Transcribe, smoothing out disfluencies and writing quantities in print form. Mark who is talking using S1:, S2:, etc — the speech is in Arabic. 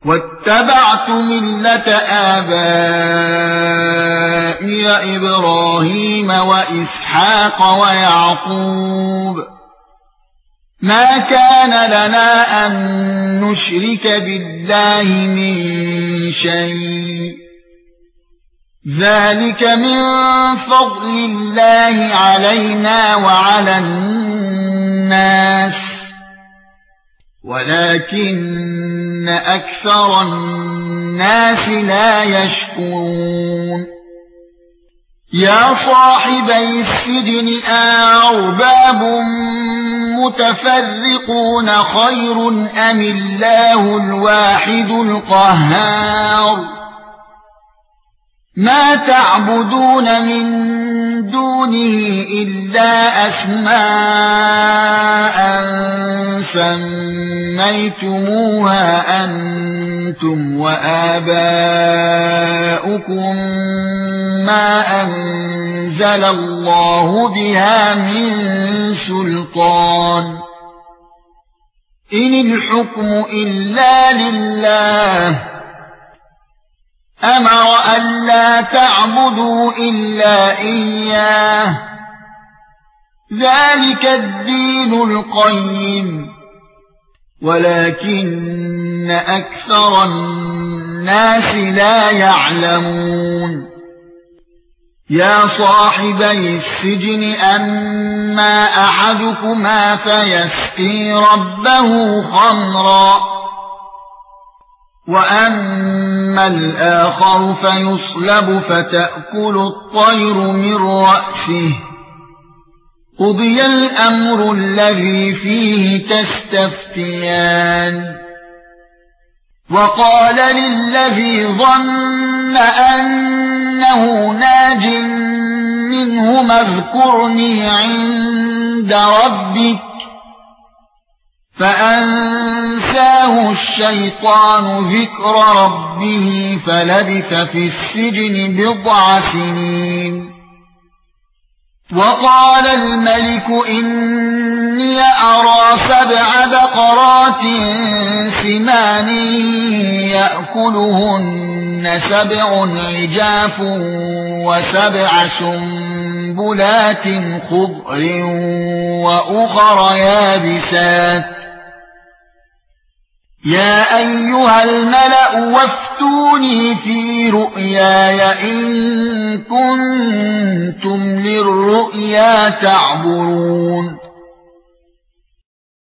S1: واتبعت ملة آبائي إبراهيم وإسحاق ويعقوب ما كان لنا أن نشرك بالله من شيء ذلك من فضل الله علينا وعلى الناس ولكن أكثر الناس لا يشكرون يا صاحبي السجن أأرباب متفرقون خير أم الله الواحد القهار ما تعبدون من دونه إلا أسماء سميتموها أنتم وآباؤكم ما أنزل الله بها من سلطان إن الحكم إلا لله أمر ألا تعبدوا إلا إياه ذلك الدين القيم ولكن أكثر الناس لا يعلمون يا صاحبي السجن أما أحدكما فيسقي ربه خمرا وأما الآخر فيصلب فتأكل الطير من رأسه قضي الأمر الذي فيه تستفتيان وقال للذي ظن أنه ناج منهما اذكرني عند ربك فأنساه الشيطان ذكر ربه فلبث في السجن بضع سنين وقال الملك إني أرى 7 بقرات سمان يأكلهن 7 عجاف و7 سنبلات خضر وأخر يابسات يا أيها الملأ وافتوني في رؤياي إن كنتم للرؤيا تعبرون